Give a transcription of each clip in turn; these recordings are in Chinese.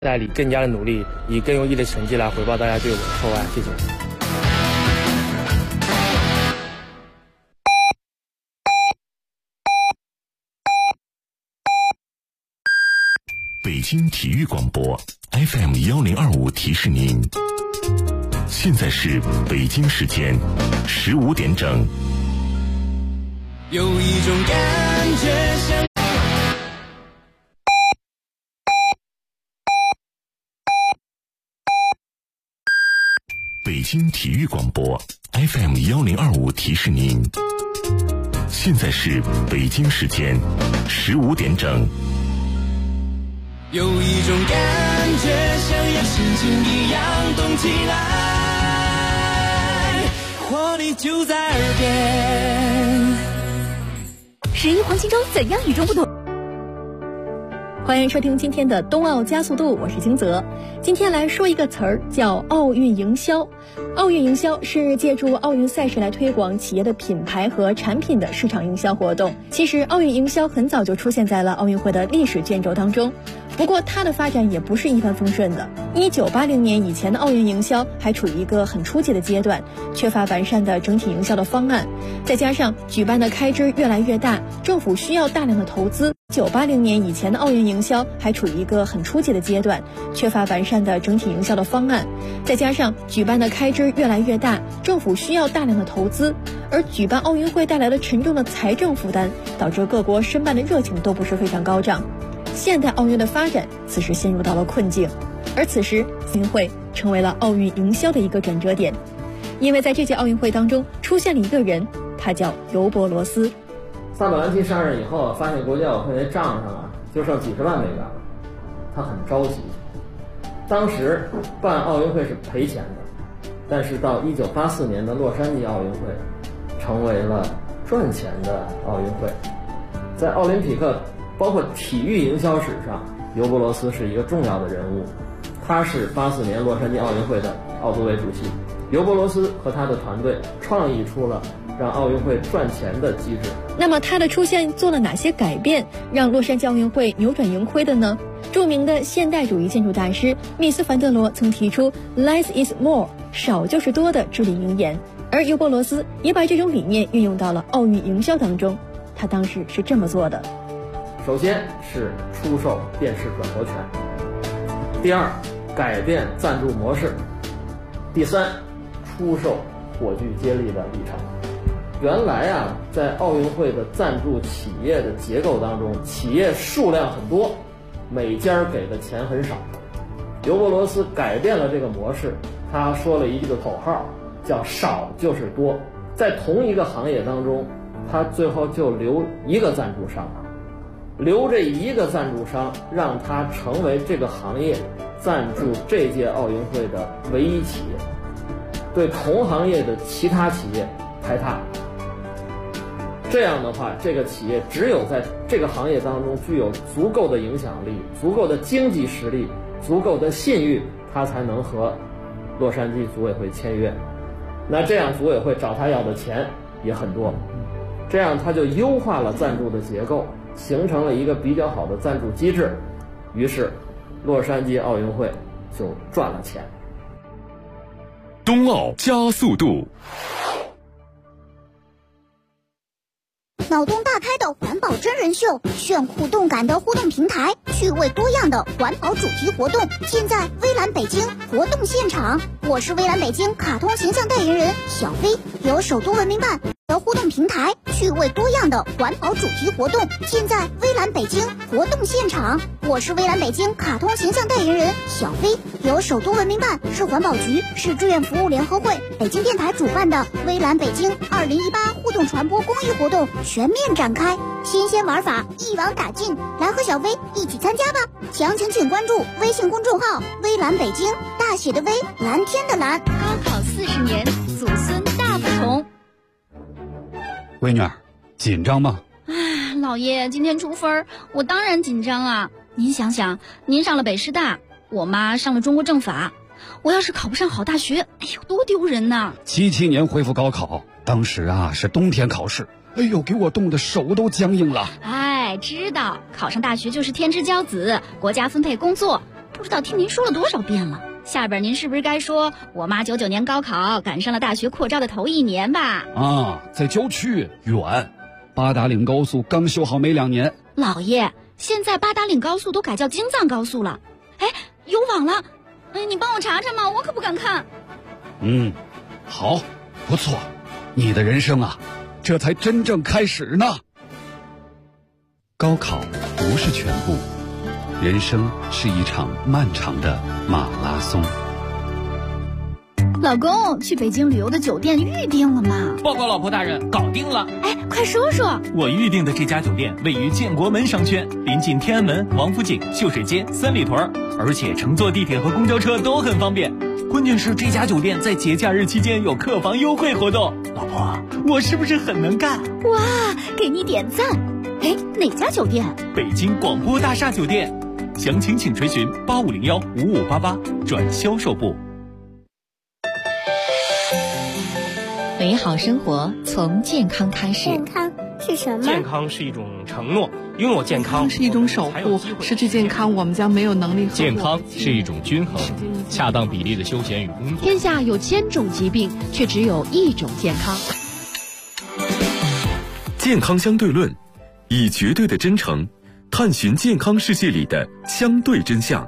代里更加的努力，以更优异的成绩来回报大家对我的厚爱。谢谢。 北京体育广播 FM1025提示您，现在是北京时间15点整。 有一种感觉像北京体育广播 FM1025提示您，现在是北京时间15点整。 有一种感觉像要心情一样动起来，活力就在耳边。 11黄金周怎样与众不同？欢迎收听今天的冬奥加速度，我是金泽。今天来说一个词儿，叫奥运营销。奥运营销是借助奥运赛事来推广企业的品牌和产品的市场营销活动。其实奥运营销很早就出现在了奥运会的历史卷轴当中，不过它的发展也不是一帆风顺的。1980年以前的奥运营销还处于一个很初级的阶段，缺乏完善的整体营销的方案，再加上举办的开支越来越大，政府需要大量的投资。1980年以前的奥运营销还处于一个很初级的阶段，缺乏完善的整体营销的方案，再加上举办的开支越来越大，政府需要大量的投资，而举办奥运会带来了沉重的财政负担，导致各国申办的热情都不是非常高涨。现代奥运的发展此时陷入到了困境，而此时奥运会成为了奥运营销的一个转折点，因为在这届奥运会当中出现了一个人，他叫尤伯罗斯。 萨马兰奇上任以后，发现国际奥委会那账上就剩几十万美元了，他很着急。当时办奥运会是赔钱的，但是到1984年的洛杉矶奥运会，成为了赚钱的奥运会。在奥林匹克包括体育营销史上，尤伯罗斯是一个重要的人物。他是84年洛杉矶奥运会的奥组委主席。尤伯罗斯和他的团队创意出了让奥运会赚钱的机制。 那么他的出现做了哪些改变，让洛杉矶奥运会扭转盈亏的呢？著名的现代主义建筑大师密斯凡德罗曾提出 Less is more， 少就是多的至理名言，而尤伯罗斯也把这种理念运用到了奥运营销当中。他当时是这么做的： 首先是出售电视转播权，第二，改变赞助模式，第三，出售火炬接力的里程。原来在奥运会的赞助企业的结构当中，企业数量很多，每家给的钱很少。尤伯罗斯改变了这个模式，他说了一句口号，叫少就是多。在同一个行业当中，他最后就留一个赞助商，留这一个赞助商，让他成为这个行业赞助这届奥运会的唯一企业，对同行业的其他企业排他。这样的话，这个企业只有在这个行业当中具有足够的影响力、足够的经济实力、足够的信誉，他才能和洛杉矶组委会签约。那这样组委会找他要的钱也很多，这样他就优化了赞助的结构，形成了一个比较好的赞助机制，于是洛杉矶奥运会就赚了钱。 冬奥加速度， 脑洞大开的环保真人秀，炫酷动感的互动平台，趣味多样的环保主题活动，尽在微蓝北京活动现场。我是微蓝北京卡通形象代言人小飞，由首都文明办的互动平台，趣味多样的环保主题活动，尽在微蓝北京活动现场。我是微蓝北京卡通形象代言人小飞，由首都文明办、市环保局、市志愿服务联合会、北京电台主办的微蓝北京2018互动传播公益活动全面展开，新鲜玩法一网打尽，来和小飞一起参加吧！详情请关注微信公众号微蓝北京，大写的微，蓝天的蓝。 高考40年，祖孙大不同。 闺女儿，紧张吗？ 老爷，今天出分，我当然紧张啊！您想想，您上了北师大，我妈上了中国政法，我要是考不上好大学，哎呦，多丢人呐 ！77年恢复高考，当时是冬天考试，哎呦，给我冻得手都僵硬了。 哎，知道考上大学就是天之骄子，国家分配工作，不不知道听您说了多少遍了。下边您是不是该说我妈99年高考赶上了大学扩招的头1年吧？ 啊，在郊区远，八达岭高速刚修好没2年。 老爷，现在八达岭高速都改叫京藏高速了。哎，有网了，你帮我查查嘛，我可不敢看。 好，不错，你的人生啊，这才真正开始呢。高考不是全部，人生是一场漫长的马拉松。 老公，去北京旅游的酒店预定了吗？ 报告老婆大人，搞定了。 哎，快说说。 我预定的这家酒店位于建国门商圈，临近天安门、王府井、秀水街、三里屯，而且乘坐地铁和公交车都很方便。关键是这家酒店在节假日期间有客房优惠活动。老婆，我是不是很能干？ 哇，给你点赞。哎，哪家酒店？ 北京广播大厦酒店。详情请垂询8501-5588转销售部。 美好生活从健康开始。 健康是什么？ 健康是一种承诺，拥有健康是一种守护，失去健康我们将没有能力。 健康是一种均衡，恰当比例的休闲与工作。 天下有1000种疾病，却只有1种健康。 健康相对论，以绝对的真诚探寻健康世界里的相对真相。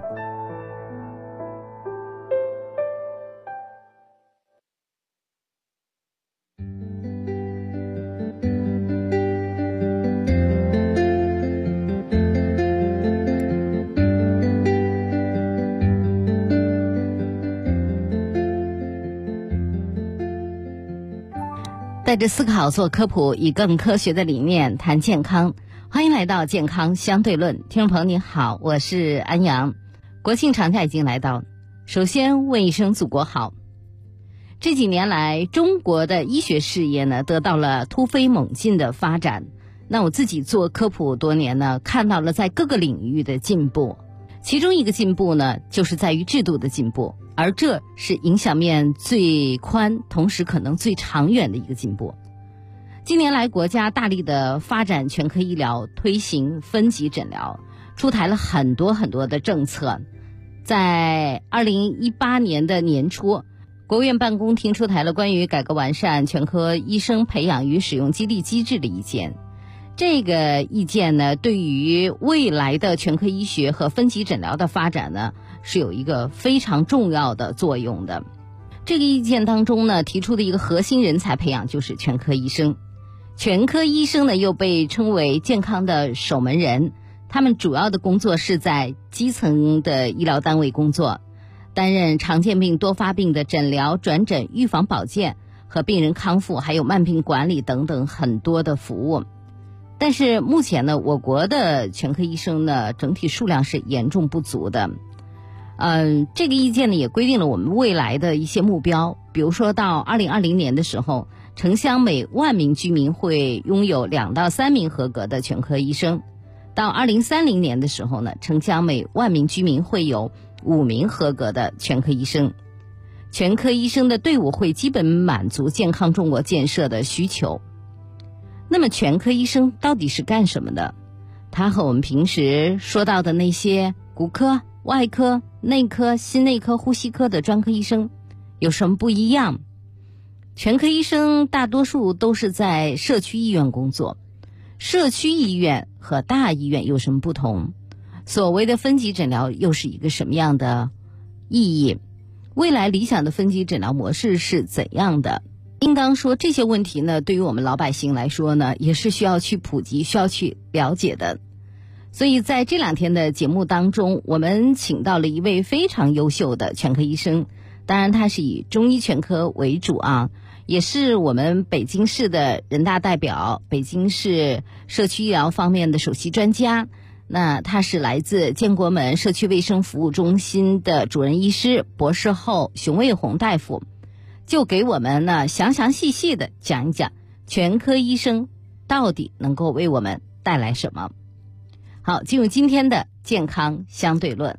带着思考做科普，以更科学的理念谈健康。欢迎来到健康相对论。听众朋友您好，我是安阳。国庆长假已经来到，首先问一声祖国好。这几年来，中国的医学事业呢得到了突飞猛进的发展。那我自己做科普多年呢，看到了在各个领域的进步。其中一个进步呢，就是在于制度的进步，而这是影响面最宽，同时可能最长远的一个进步。近年来，国家大力的发展全科医疗，推行分级诊疗，出台了很多的政策。在2018年的年初，国务院办公厅出台了关于改革完善全科医生培养与使用激励机制的意见。这个意见呢，对于未来的全科医学和分级诊疗的发展呢，是有一个非常重要的作用的。这个意见当中呢，提出的一个核心人才培养就是全科医生。全科医生呢，又被称为健康的守门人，他们主要的工作是在基层的医疗单位工作，担任常见病、多发病的诊疗、转诊、预防保健和病人康复，还有慢病管理等等很多的服务。但是目前呢，我国的全科医生呢，整体数量是严重不足的。这个意见呢，也规定了我们未来的一些目标，比如说到2020年的时候，城乡每10000名居民会拥有2到3名合格的全科医生；到2030年的时候呢，城乡每10000名居民会有5名合格的全科医生。全科医生的队伍会基本满足健康中国建设的需求。那么全科医生到底是干什么的？他和我们平时说到的那些骨科、外科、内科、心内科、呼吸科的专科医生有什么不一样？全科医生大多数都是在社区医院工作，社区医院和大医院有什么不同？所谓的分级诊疗又是一个什么样的意义？未来理想的分级诊疗模式是怎样的？应当说这些问题呢，对于我们老百姓来说呢，也是需要去普及、需要去了解的。所以在这2天的节目当中，我们请到了一位非常优秀的全科医生，当然他是以中医全科为主啊，也是我们北京市的人大代表，北京市社区医疗方面的首席专家。那他是来自建国门社区卫生服务中心的主任医师、博士后熊卫红大夫，就给我们呢详细的讲一讲全科医生到底能够为我们带来什么。好，进入今天的健康相对论。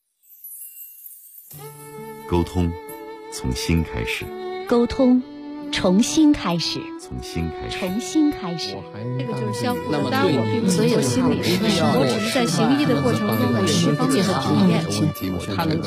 沟通从心开始， 沟通重新开始， 从新开始， 重新开始。 这个就是相互的，但我并不是做心理师，我只是在行医的过程中有十方面的体验。 他能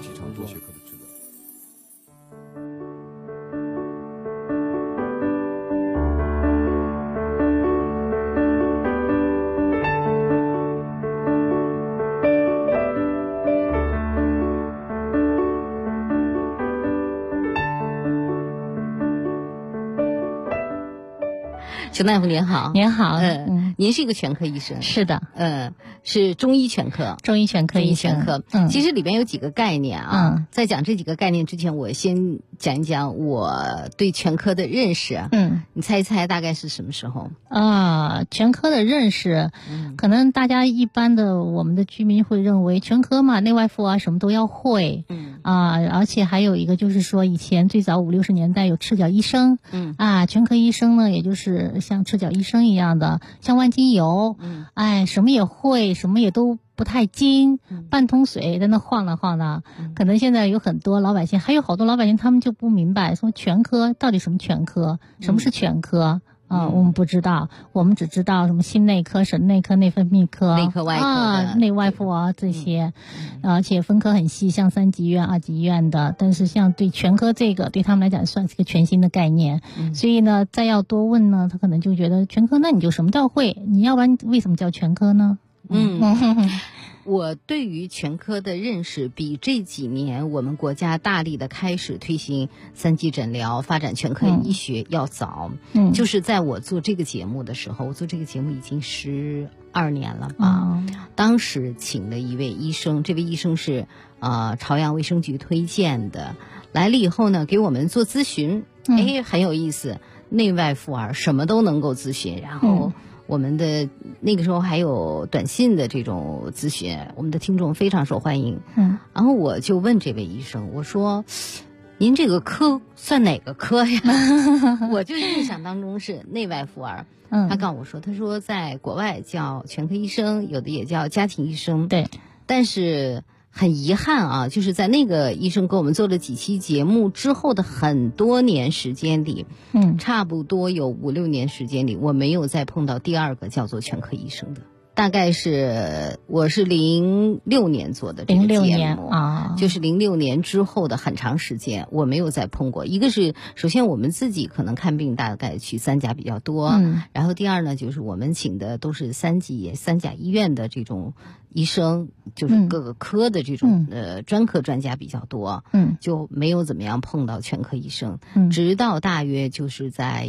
熊大夫您好。 您好。 您是一个全科医生。 是的。 是中医全科。 中医全科医生。 其实里边有几个概念啊。在讲这几个概念之前，我先讲一讲我对全科的认识。你猜一猜大概是什么时候？ 全科的认识，可能大家一般的我们的居民会认为全科嘛，内外妇啊什么都要会。而且还有一个就是说，以前最早50、60年代有赤脚医生。全科医生呢，也就是像赤脚医生一样的，像万金油。什么也会，什么也都不太精，半桶水在那晃荡晃荡。可能现在有很多老百姓，还有好多老百姓他们就不明白，说全科到底什么全科，什么是全科。我们不知道，我们只知道什么心内科、神内科、内分泌科、 内科外科内外妇啊这些，而且分科很细，像3级医院、2级医院的。但是像对全科这个，对他们来讲算是个全新的概念。所以呢，再要多问呢，他可能就觉得全科，那你就什么都要会，你要不然为什么叫全科呢？ 我对于全科的认识比这几年我们国家大力的开始推行3级诊疗、发展全科医学要早。就是在我做这个节目的时候，我做这个节目已经12年了吧。当时请了一位医生，这位医生是朝阳卫生局推荐的，来了以后呢，给我们做咨询。很有意思，内外妇儿什么都能够咨询。然后我们的那个时候还有短信的这种咨询，我们的听众非常受欢迎。然后我就问这位医生，我说您这个科算哪个科呀？我就印象当中是内外妇儿。他告诉我说，他说在国外叫全科医生，有的也叫家庭医生。 对， 但是很遗憾啊，就是在那个医生给我们做了几期节目之后的很多年时间里，差不多有5、6年时间里，我没有再碰到第二个叫做全科医生的。大概是我是06年做的这个节目就是06年之后的很长时间我没有再碰过。一个是首先我们自己可能看病大概去3甲比较多，然后第二呢就是我们请的都是3甲医院的这种医生，就是各个科的这种专科专家比较多，就没有怎么样碰到全科医生。直到大约就是在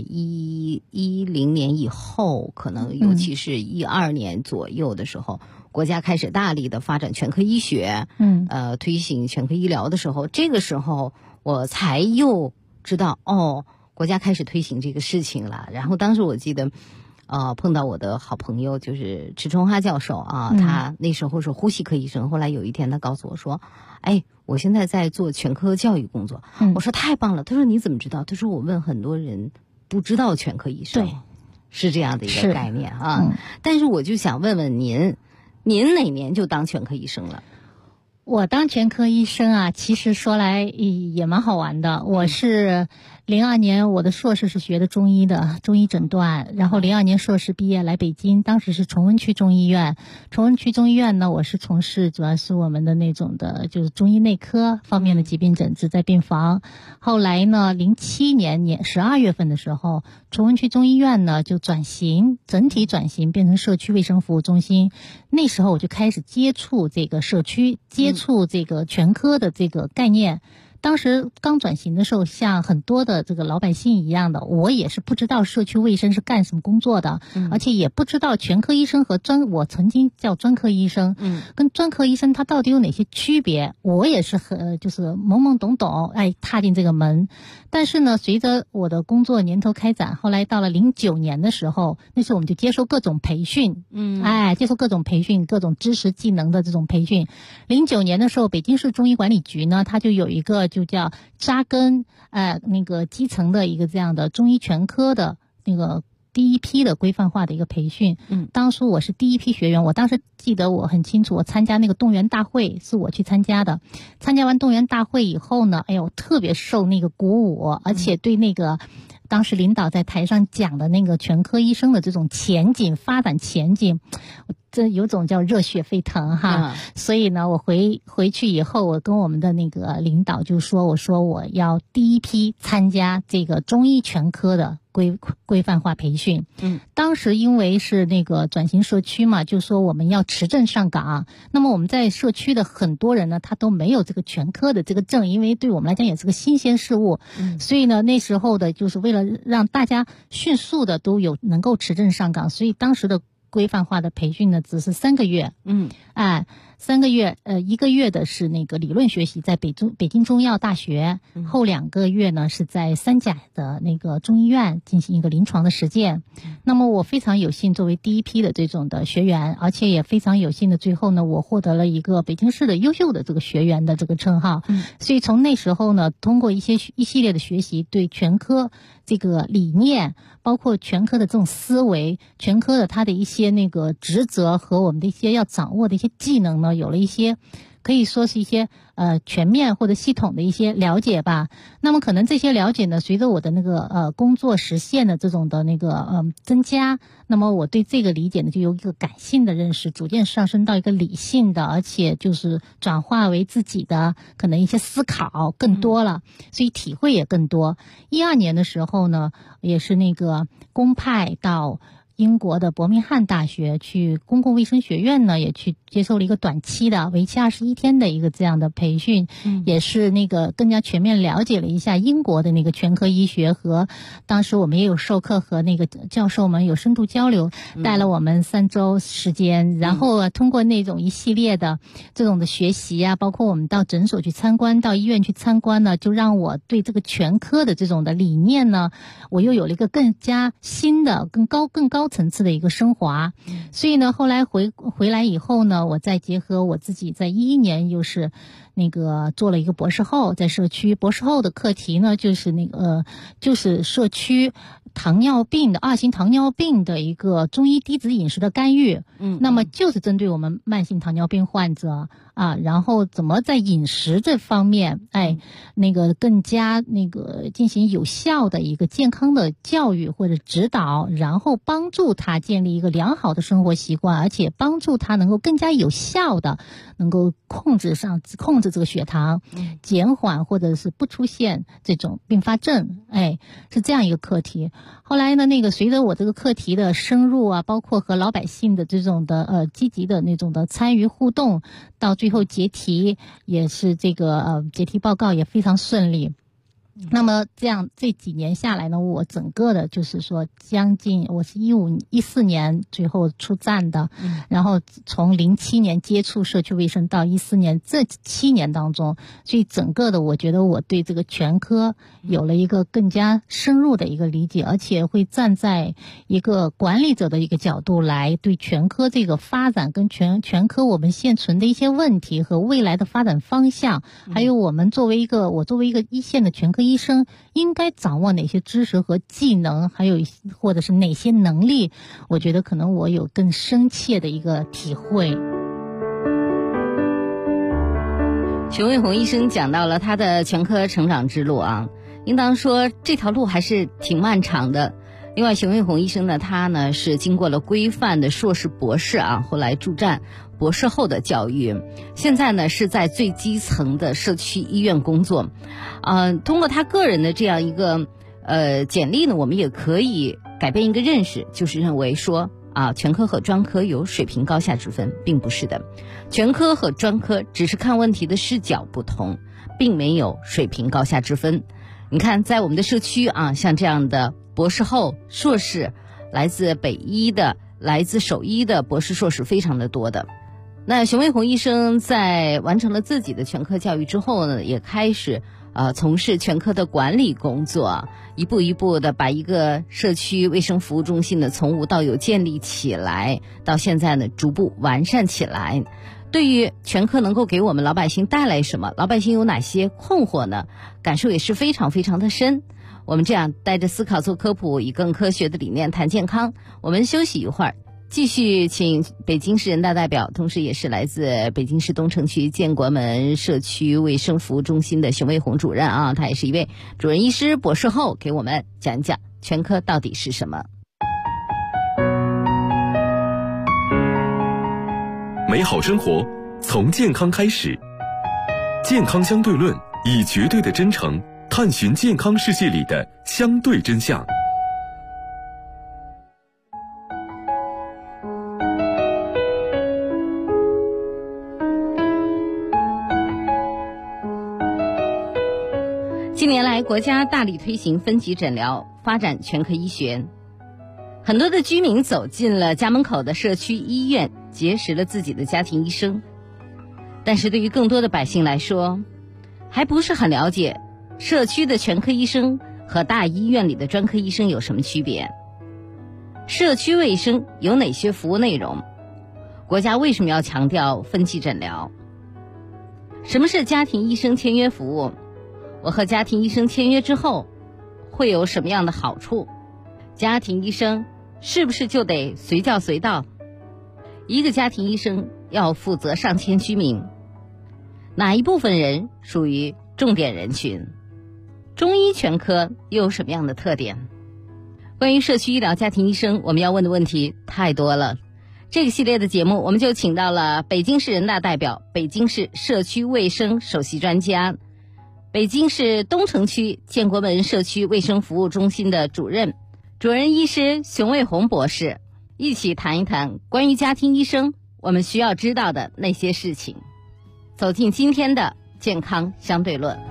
10年以后，可能尤其是12年左右的时候，国家开始大力的发展全科医学，推行全科医疗的时候，这个时候我才又知道国家开始推行这个事情了。然后当时我记得碰到我的好朋友就是池春花教授他那时候是呼吸科医生，后来有一天他告诉我说，我现在在做全科教育工作。我说太棒了。他说你怎么知道？他说我问很多人不知道全科医生是这样的一个概念但是我就想问问您哪年就当全科医生了？ 我当全科医生其实说来也蛮好玩的。我是02年我的硕士是学的中医的，中医诊断，然后02年硕士毕业来北京，当时是崇文区中医院。崇文区中医院呢，我是从事主要是我们的那种的就是中医内科方面的疾病诊治，在病房。后来呢07年12月份的时候，崇文区中医院呢就整体转型变成社区卫生服务中心。那时候我就开始接触这个社区，接触这个全科的这个概念。当时刚转型的时候，像很多的这个老百姓一样的，我也是不知道社区卫生是干什么工作的，而且也不知道全科医生和我曾经叫专科医生，跟专科医生他到底有哪些区别，我也是就是懵懵懂懂踏进这个门。但是呢，随着我的工作年头开展，后来到了09年的时候，那时候我们就接受各种培训，接受各种培训，各种知识技能的这种培训。09年的时候，北京市中医管理局呢，它就有一个就叫扎根那个基层的一个这样的中医全科的那个第一批的规范化的一个培训。当初我是第一批学员，我当时记得我很清楚，我参加那个动员大会是我去参加的。参加完动员大会以后呢，我特别受那个鼓舞，而且对那个当时领导在台上讲的那个全科医生的这种前景发展前景，这有种叫热血沸腾哈。所以呢，我回去以后，我跟我们的那个领导就说，我说我要第一批参加这个中医全科的规范化培训。当时因为是那个转型社区嘛，就说我们要持证上岗。那么我们在社区的很多人呢，他都没有这个全科的这个证，因为对我们来讲也是个新鲜事物。所以呢，那时候的就是为了让大家迅速的都有能够持证上岗，所以当时的规范化的培训呢，只是3个月。3个月，1个月的是那个理论学习，在北京中医药大学，后2个月呢是在三甲的那个中医院进行一个临床的实践。那么我非常有幸作为第一批的这种的学员，而且也非常有幸的最后呢，我获得了一个北京市的优秀的这个学员的这个称号。所以从那时候呢，通过一系列的学习，对全科这个理念，包括全科的这种思维，全科的它的一些那个职责和我们的一些要掌握的一些技能呢，有了一些可以说是一些全面或者系统的一些了解吧。那么可能这些了解呢，随着我的那个工作实现的这种的那个增加，那么我对这个理解呢，就由一个感性的认识逐渐上升到一个理性的，而且就是转化为自己的可能一些思考更多了，所以体会也更多。12年的时候呢，也是那个公派到英国的伯明翰大学去公共卫生学院呢，也去接受了一个短期的为期21天的一个这样的培训，也是那个更加全面了解了一下英国的那个全科医学，和当时我们也有授课和那个教授们有深度交流，带了我们3周时间，然后通过那种一系列的这种的学习啊，包括我们到诊所去参观，到医院去参观呢，就让我对这个全科的这种的理念呢，我又有了一个更加新的更高层次的一个升华。所以呢，后来回来以后呢，我再结合我自己在11年又是那个做了一个博士后，在社区博士后的课题呢，就是那个就是社区糖尿病的2型糖尿病的一个中医低脂饮食的干预。那么就是针对我们慢性糖尿病患者啊，然后怎么在饮食这方面那个更加那个进行有效的一个健康的教育或者指导，然后帮助他建立一个良好的生活习惯，而且帮助他能够更加有效的能够控制这个血糖，减缓或者是不出现这种并发症，是这样一个课题。后来呢，那个随着我这个课题的深入啊，包括和老百姓的这种的积极的那种的参与互动，到最后结题也是这个结题报告也非常顺利。那么这样这几年下来呢，我整个的就是说将近我是14年最后出站的，然后从07年接触社区卫生到14年这7年当中，所以整个的我觉得我对这个全科有了一个更加深入的一个理解，而且会站在一个管理者的一个角度来对全科这个发展跟全科我们现存的一些问题和未来的发展方向，还有我作为一个一线的全科医生应该掌握哪些知识和技能，还有或者是哪些能力，我觉得可能我有更深切的一个体会。 熊卫红医生讲到了他的全科成长之路啊，应当说这条路还是挺漫长的。另外，熊卫红医生呢，他呢是经过了规范的硕士博士啊，后来助战博士后的教育，现在呢是在最基层的社区医院工作。通过他个人的这样一个简历呢，我们也可以改变一个认识，就是认为说全科和专科有水平高下之分，并不是的。全科和专科只是看问题的视角不同，并没有水平高下之分。你看，在我们的社区啊，像这样的博士后、硕士，来自北医的、来自首医的博士、硕士非常的多的。那熊卫红医生在完成了自己的全科教育之后呢，也开始从事全科的管理工作，一步一步的把一个社区卫生服务中心的从无到有建立起来，到现在呢逐步完善起来。对于全科能够给我们老百姓带来什么，老百姓有哪些困惑呢？感受也是非常非常的深。我们这样带着思考做科普，以更科学的理念谈健康。我们休息一会儿， 继续请北京市人大代表，同时也是来自北京市东城区建国门社区卫生服务中心的熊卫红主任啊，他也是一位主任医师博士后，给我们讲一讲全科到底是什么。 美好生活从健康开始，健康相对论以绝对的真诚探寻健康世界里的相对真相。 近年来，国家大力推行分级诊疗，发展全科医学。很多的居民走进了家门口的社区医院，结识了自己的家庭医生。但是对于更多的百姓来说，还不是很了解社区的全科医生和大医院里的专科医生有什么区别。社区卫生有哪些服务内容？国家为什么要强调分级诊疗？什么是家庭医生签约服务？我和家庭医生签约之后会有什么样的好处？家庭医生是不是就得随叫随到？一个家庭医生要负责上千居民，哪一部分人属于重点人群？中医全科又有什么样的特点？关于社区医疗家庭医生，我们要问的问题太多了。这个系列的节目，我们就请到了北京市人大代表、北京市社区卫生首席专家、北京市东城区建国门社区卫生服务中心的主任医师熊卫红博士，一起谈一谈关于家庭医生我们需要知道的那些事情。走进今天的健康相对论。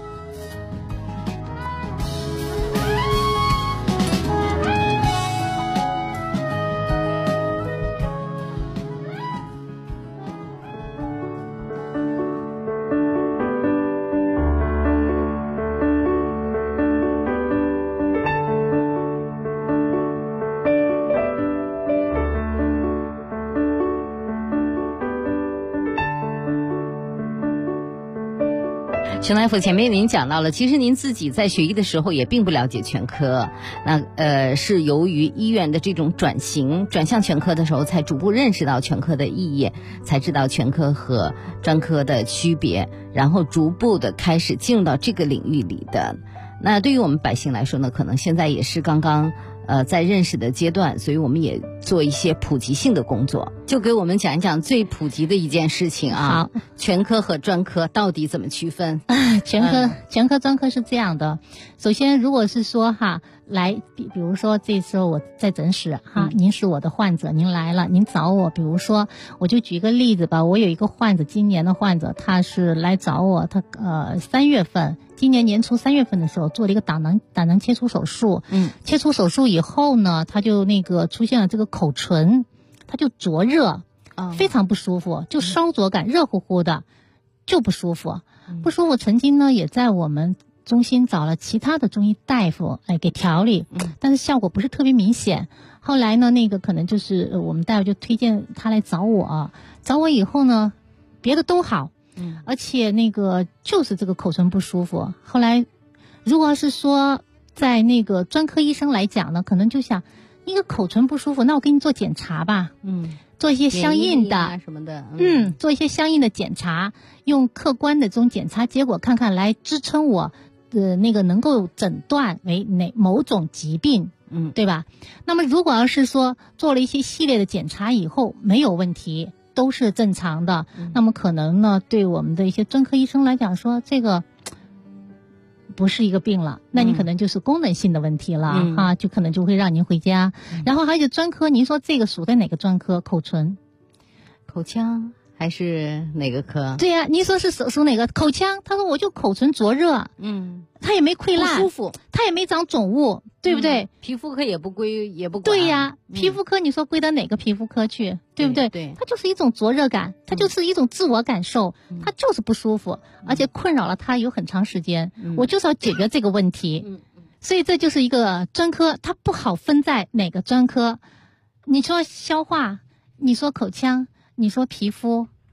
熊大夫，前面您讲到了，其实您自己在学医的时候也并不了解全科，那是由于医院的这种转向全科的时候，才逐步认识到全科的意义，才知道全科和专科的区别，然后逐步的开始进入到这个领域里的。那对于我们百姓来说呢，可能现在也是刚刚在认识的阶段，所以我们也做一些普及性的工作，就给我们讲一讲最普及的一件事情啊。好，全科和专科到底怎么区分？ 全科专科是这样的。首先，如果是说比如说这时候我在诊室您是我的患者，您来了，您找我，比如说我就举一个例子吧，我有一个患者，今年的患者，他是来找我，他3月份。今年年初3月份的时候做了一个胆囊切除手术，切除手术以后呢，他就出现了这个口唇，他就灼热，非常不舒服，就烧灼感，热乎乎的，就不舒服。曾经呢也在我们中心找了其他的中医大夫给调理，但是效果不是特别明显。后来呢可能就是我们大夫就推荐他来找我以后呢，别的都好。而且就是这个口唇不舒服。后来如果是说在专科医生来讲呢，可能就想一个口唇不舒服，那我给你做检查吧，做一些相应的什么的， 做一些相应的检查，用客观的这种检查结果看看来支撑我能够诊断为某种疾病，对吧？那么如果要是说做了一些系列的检查以后没有问题，都是正常的，那么可能呢，对我们的一些专科医生来讲说，这个不是一个病了，那你可能就是功能性的问题了就可能就会让您回家。然后还有专科，您说这个属在哪个专科？口唇、 口腔还是哪个科？ 对呀，您说是属哪个？口腔，他说我就口唇灼热，他也没溃烂， 不舒服， 他也没长肿物，对不对？ 皮肤科也不管。 对呀，皮肤科你说归到哪个皮肤科去，对不对？ 对， 它就是一种灼热感，它就是一种自我感受，它就是不舒服，而且困扰了他有很长时间。我就是要解决这个问题，所以这就是一个专科，它不好分在哪个专科。你说消化，你说口腔，你说皮肤，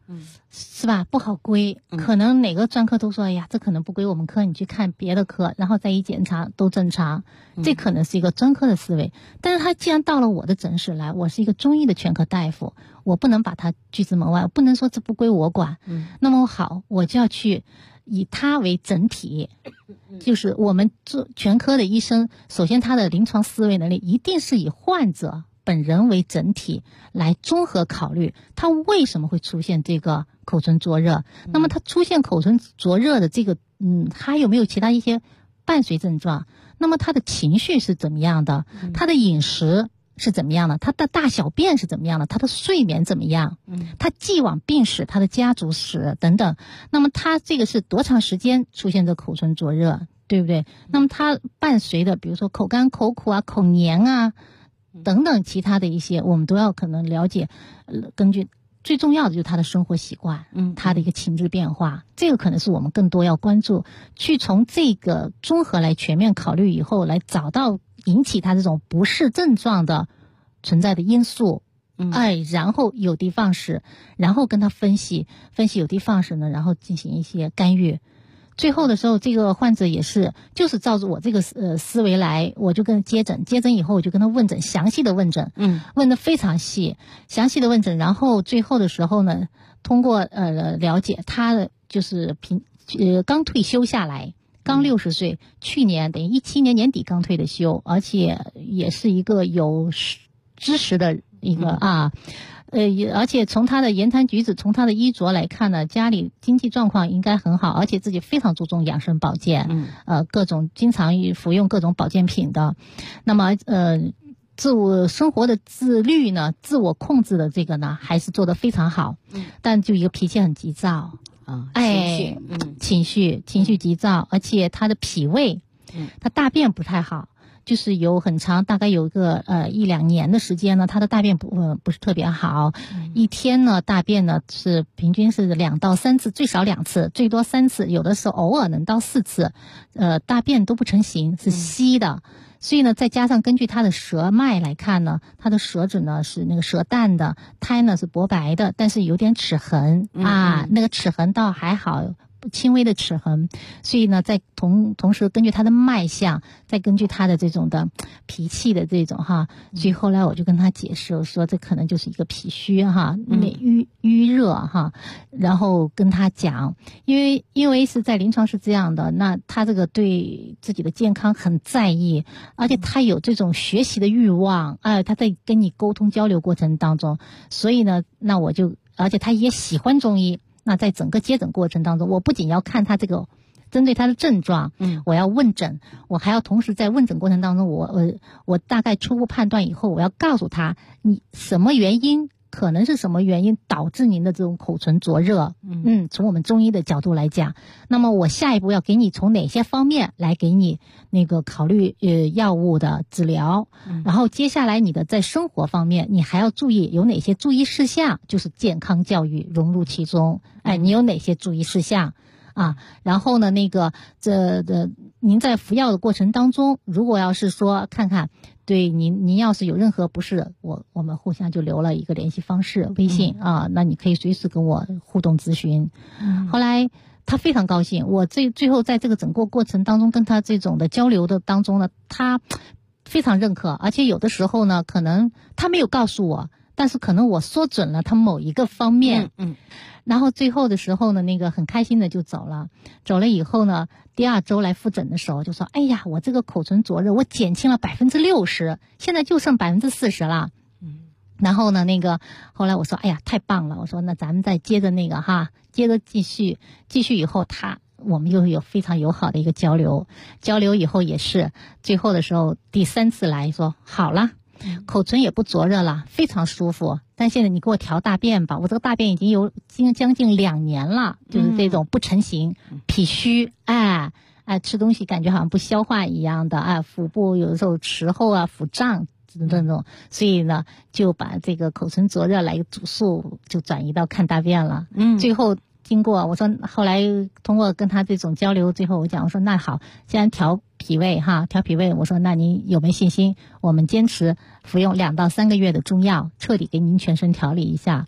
是吧？不好归，可能哪个专科都说，哎呀，这可能不归我们科，你去看别的科，然后再一检查都正常，这可能是一个专科的思维。但是他既然到了我的诊室来，我是一个中医的全科大夫，我不能把他拒之门外，我不能说这不归我管。那么好，我就要去以他为整体，就是我们做全科的医生，首先他的临床思维能力一定是以患者本人为整体来综合考虑，他为什么会出现这个口唇灼热？那么他出现口唇灼热的这个，还有没有其他一些伴随症状？那么他的情绪是怎么样的？他的饮食是怎么样的？他的大小便是怎么样的？他的睡眠怎么样？他既往病史、他的家族史等等。那么他这个是多长时间出现这口唇灼热，对不对？那么他伴随的，比如说口干、口苦啊、口黏啊等等其他的一些，我们都要可能了解。根据最重要的就是他的生活习惯，他的一个情志变化，这个可能是我们更多要关注，去从这个综合来全面考虑以后，来找到引起他这种不适症状的存在的因素，然后有的放矢，然后跟他分析有的放矢呢，然后进行一些干预。最后的时候，这个患者也是就是照着我这个思维来，我就跟接诊以后我就跟他问诊，详细的问诊，问得非常细，详细的问诊，然后最后的时候呢，通过了解他的就是刚退休下来，刚60岁，去年等于17年年底刚退的休，而且也是一个有知识的一个而且从他的言谈举止，从他的衣着来看呢，家里经济状况应该很好，而且自己非常注重养生保健，各种经常服用各种保健品的。那么自我生活的自律呢，自我控制的这个呢，还是做得非常好。但就一个脾气很急躁情绪急躁，而且他的脾胃，他大便不太好。就是有很长，大概有个1-2年的时间呢，他的大便不是特别好，一天呢大便呢是平均是2到3次，最少2次，最多3次，有的时候偶尔能到4次，大便都不成形，是稀的。所以呢，再加上根据他的舌脉来看呢，他的舌质呢是那个舌淡的，苔呢是薄白的，但是有点齿痕那个齿痕倒还好。轻微的齿痕，所以呢，在同时根据他的脉象，再根据他的这种的脾气的这种所以后来我就跟他解释，我说这可能就是一个脾虚淤热然后跟他讲，因为是在临床是这样的，那他这个对自己的健康很在意，而且他有这种学习的欲望，他在跟你沟通交流过程当中，所以呢，那我就而且他也喜欢中医。那在整个接诊过程当中，我不仅要看他这个针对他的症状，我要问诊，我还要同时在问诊过程当中，我大概初步判断以后，我要告诉他你什么原因，可能是什么原因导致您的这种口唇灼热。从我们中医的角度来讲，那么我下一步要给你从哪些方面来给你那个考虑药物的治疗，然后接下来你的在生活方面你还要注意有哪些注意事项，就是健康教育融入其中。你有哪些注意事项然后呢，那个您在服药的过程当中，如果要是说看看对您要是有任何不适，我们互相就留了一个联系方式，微信那你可以随时跟我互动咨询。后来他非常高兴，我最后在这个整个过程当中跟他这种的交流的当中呢，他非常认可，而且有的时候呢，可能他没有告诉我，但是可能我说准了他某一个方面。然后最后的时候呢，那个很开心的就走了以后呢，第2周来复诊的时候就说，哎呀，我这个口唇灼热我减轻了60%，现在就剩40%了。然后呢，那个后来我说，哎呀，太棒了，我说那咱们再接着那个接着继续以后我们又有非常友好的一个交流以后也是最后的时候第3次来说好了，口唇也不灼热了，非常舒服，但现在你给我调大便吧，我这个大便已经有将近2年了，就是这种不成形，脾虚，吃东西感觉好像不消化一样的，腹部有的时候迟后腹胀这种，所以呢就把这个口唇灼热来个主诉就转移到看大便了。最后经过我说，后来通过跟他这种交流，最后我讲，我说那好，既然调脾胃，我说那您有没有信心？我们坚持服用2到3个月的中药，彻底给您全身调理一下。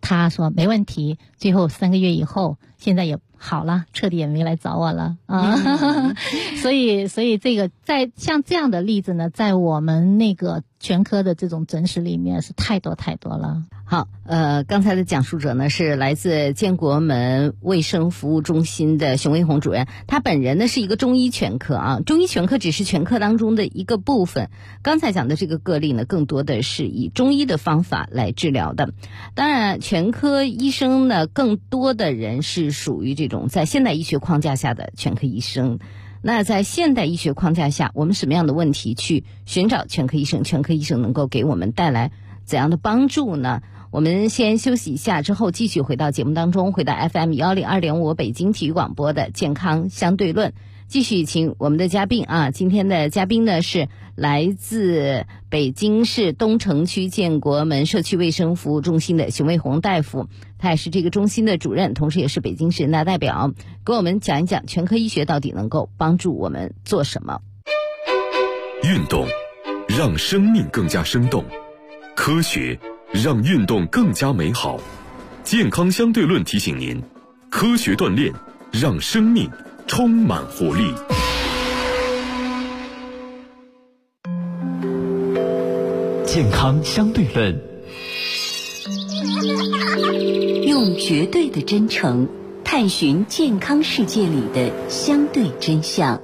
他说没问题，最后3个月以后，现在也好了，彻底也没来找我了啊。所以这个像这样的例子呢，在我们那个全科的这种诊室里面是太多了。 好，刚才的讲述者呢是来自建国门卫生服务中心的熊卫红主任，他本人呢是一个中医全科啊，中医全科只是全科当中的一个部分。刚才讲的这个个例呢，更多的是以中医的方法来治疗的。当然，全科医生呢，更多的人是属于这种在现代医学框架下的全科医生。那在现代医学框架下，我们什么样的问题去寻找全科医生？全科医生能够给我们带来怎样的帮助呢？我们先休息一下，之后继续回到节目当中，回到 FM102.5 北京体育广播的健康相对论，继续请我们的嘉宾啊，今天的嘉宾呢是来自北京市东城区建国门社区卫生服务中心的熊卫红大夫，他也是这个中心的主任，同时也是北京市人大代表，给我们讲一讲全科医学到底能够帮助我们做什么。 运动让生命更加生动，科学让运动更加美好。健康相对论提醒您，科学锻炼让生命充满活力。 健康相对论， 用绝对的真诚探寻健康世界里的相对真相。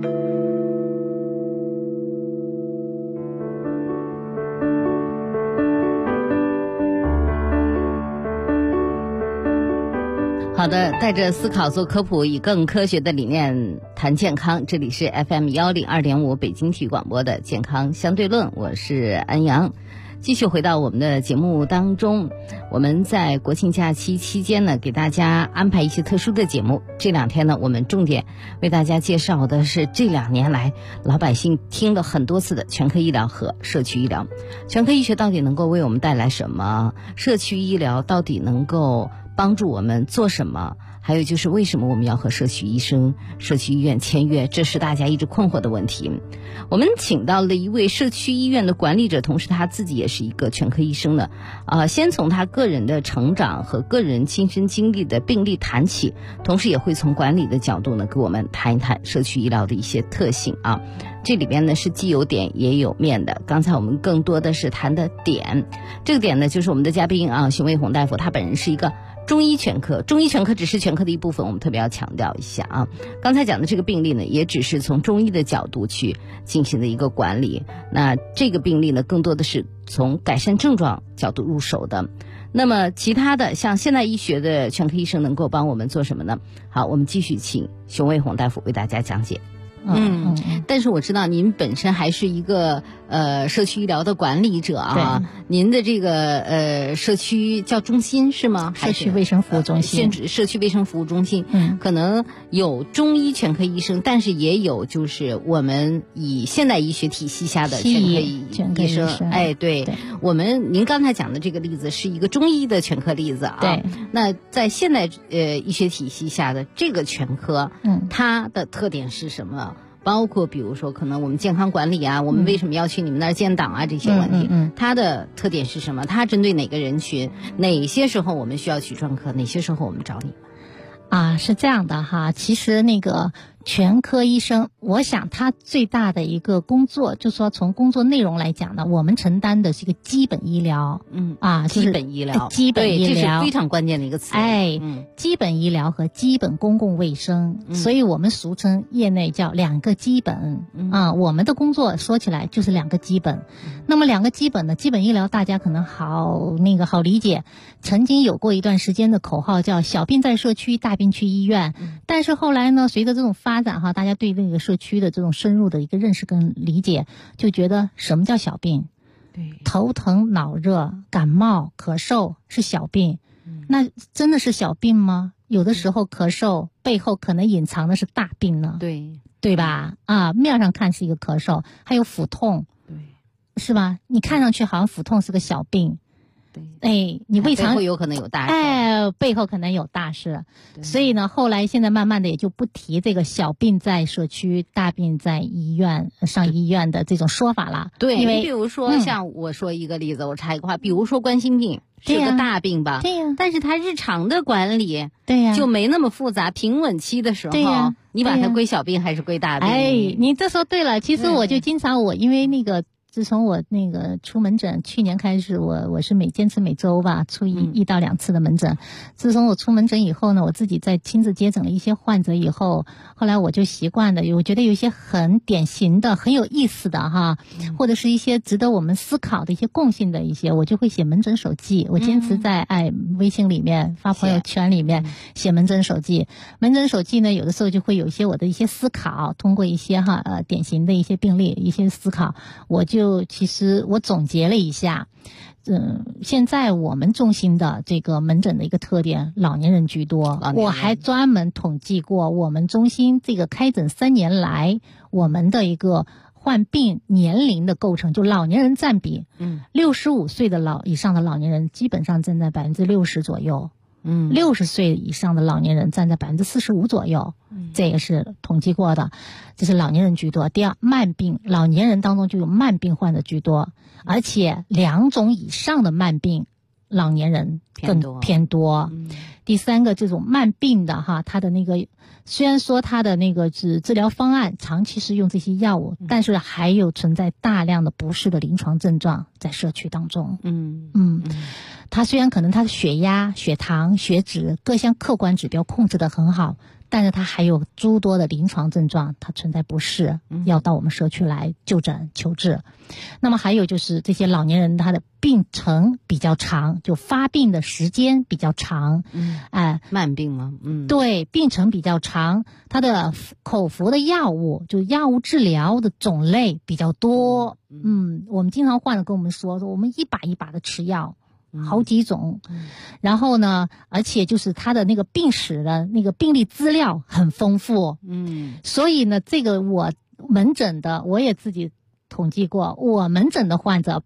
好的，带着思考做科普，以更科学的理念谈健康。这里是 FM102.5 北京体育广播的健康相对论，我是安阳。继续回到我们的节目当中，我们在国庆假期期间呢，给大家安排一些特殊的节目。这2天呢，我们重点为大家介绍的是这2年来老百姓听了很多次的全科医疗和社区医疗。全科医学到底能够为我们带来什么？社区医疗到底能够帮助我们做什么？还有就是为什么我们要和社区医生、社区医院签约？这是大家一直困惑的问题。我们请到了一位社区医院的管理者，同时他自己也是一个全科医生的。先从他个人的成长和个人亲身经历的病例谈起，同时也会从管理的角度呢，给我们谈一谈社区医疗的一些特性啊。这里边呢是既有点也有面的。刚才我们更多的是谈的点，这个点呢就是我们的嘉宾啊，熊卫红大夫，他本人是一个中医全科，中医全科只是全科的一部分，我们特别要强调一下啊。刚才讲的这个病例呢，也只是从中医的角度去进行的一个管理。那这个病例呢，更多的是从改善症状角度入手的。那么其他的像现代医学的全科医生能够帮我们做什么呢？好，我们继续请熊卫红大夫为大家讲解。但是我知道您本身还是一个社区医疗的管理者啊。您的这个社区叫中心是吗？ 社区卫生服务中心。 社区卫生服务中心，可能有中医全科医生，但是也有就是我们以现代医学体系下的全科医生。哎，对，您刚才讲的这个例子是一个中医的全科例子啊。 对， 那在现代医学体系下的这个全科，它的特点是什么？包括比如说可能我们健康管理啊，我们为什么要去你们那儿建档啊，这些问题，它的特点是什么？它针对哪个人群？哪些时候我们需要去专科？哪些时候我们找你们？ 啊，是这样的哈，其实那个全科医生，我想他最大的一个工作，就说从工作内容来讲呢，我们承担的是一个基本医疗，就是基本医疗， 基本医疗， 对，这是非常关键的一个词。 基本医疗和基本公共卫生，所以我们俗称业内叫2个基本我们的工作说起来就是2个基本。那么2个基本呢，基本医疗大家可能好理解，曾经有过一段时间的口号叫小病在社区，大病去医院。但是后来呢，随着这种发展哈，大家对那个社区的这种深入的一个认识跟理解，就觉得什么叫小病？对，头疼、脑热、感冒、咳嗽是小病。那真的是小病吗？有的时候咳嗽背后可能隐藏的是大病呢。对吧？面上看是一个咳嗽，还有腹痛，对，是吧？你看上去好像腹痛是个小病， 哎，你胃肠背后有可能有大事， 背后可能有大事，所以呢，后来现在慢慢的也就不提这个小病在社区，大病在医院上医院的这种说法了。 对， 因为比如说像我说一个例子，我插一个话，比如说冠心病是个大病吧， 对呀， 但是它日常的管理， 对呀， 就没那么复杂，平稳期的时候， 对呀， 你把它归小病还是归大病？ 哎，你这说对了，其实我就经常因为那个。自从我那个出门诊，去年开始我是坚持每周吧出1到2次的门诊。自从我出门诊以后呢，我自己在亲自接诊了一些患者以后，后来我就习惯了，我觉得有一些很典型的、很有意思的哈，或者是一些值得我们思考的一些共性的一些，我就会写门诊手记。我坚持在微信里面发朋友圈里面写门诊手记。门诊手记呢，有的时候就会有一些我的一些思考，通过一些典型的一些病例、一些思考，其实我总结了一下，现在我们中心的这个门诊的一个特点，老年人居多。我还专门统计过，我们中心这个开诊3年来，我们的一个患病年龄的构成，就老年人占比，65岁的以上的老年人基本上占在60%左右。60岁以上的老年人占在45%左右，这也是统计过的，这是老年人居多。第二，慢病，老年人当中就有慢病患者居多，而且2种以上的慢病，老年人更偏多。第三个，这种慢病的他的那个虽然说他的那个治疗方案长期是用这些药物，但是还有存在大量的不适的临床症状在社区当中。他虽然可能他的血压、血糖、血脂各项客观指标控制得很好，但是他还有诸多的临床症状，他存在不适，要到我们社区来就诊求治。那么还有就是这些老年人他的病程比较长，就发病的时间比较长。 慢病吗？ 对，病程比较长，他的口服的药物，就药物治疗的种类比较多。我们经常患者跟我们说我们一把一把的吃药。好几种，然后呢，而且就是他的那个病史的那个病历资料很丰富，所以呢，这个我门诊的我也自己统计过，我门诊的患者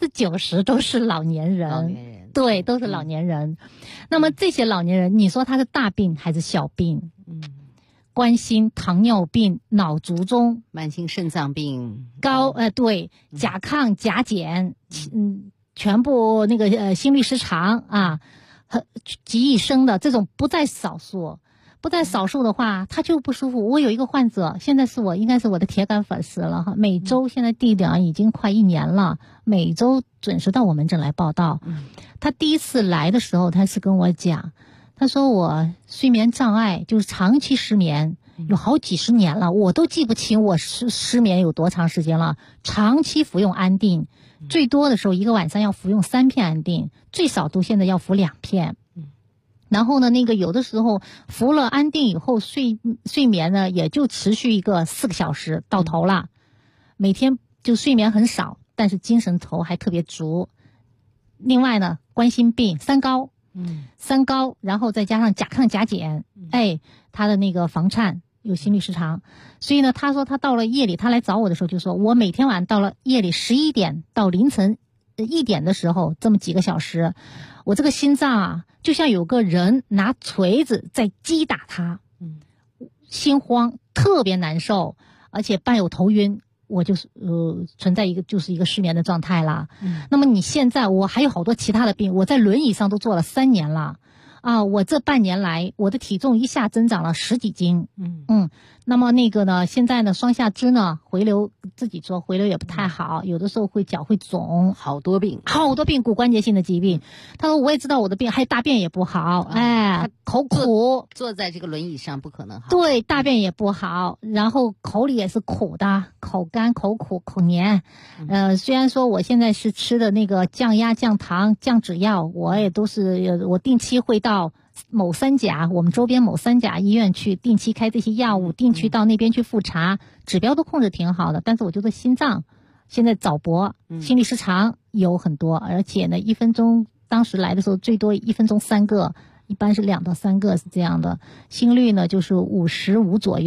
90%都是老年人，对，都是老年人。那么这些老年人，你说他是大病还是小病？冠心、糖尿病、脑卒中、 慢性肾脏病、 对，甲亢、甲减，全部那个心律失常集一生的这种不在少数。不在少数的话，他就不舒服。我有一个患者，现在应该是我的铁杆粉丝了哈，每周现在地点已经快1年了，每周准时到我门诊来报道。他第一次来的时候，他是跟我讲，他说我睡眠障碍，就是长期失眠，有好几十年了，我都记不清我失眠有多长时间了，长期服用安定。最多的时候1个晚上要服用3片安定，最少都现在要服2片。然后呢，那个有的时候服了安定以后，睡眠呢也就持续一个4个小时到头了，每天就睡眠很少，但是精神头还特别足。另外呢，冠心病3高，然后再加上甲亢甲减，他的那个房颤。有心律失常，所以呢，他说他到了夜里，他来找我的时候就说，我每天晚上到了夜里11点到凌晨1点的时候，这么几个小时，我这个心脏就像有个人拿锤子在击打它，心慌，特别难受，而且伴有头晕，我就是存在一个失眠的状态啦。那么你现在我还有好多其他的病，我在轮椅上都坐了3年了。我这半年来，我的体重一下增长了10几斤。那么那个呢，现在呢，双下肢呢回流，自己说回流也不太好，有的时候脚会肿， 好多病， 骨关节性的疾病。他说我也知道我的病，还有大便也不好，口苦， 坐在这个轮椅上不可能好。 对，大便也不好，然后口里也是苦的，口干、口苦、口黏。虽然说我现在是吃的那个降压、降糖、降脂药，我也都是我定期会到某3甲，我们周边某3甲医院去定期开这些药物，定期到那边去复查，指标都控制挺好的。但是我觉得心脏现在早搏，心律失常有很多，而且呢，1分钟当时来的时候最多1分钟3个，一般是2到3个是这样的。心率呢就是55左右，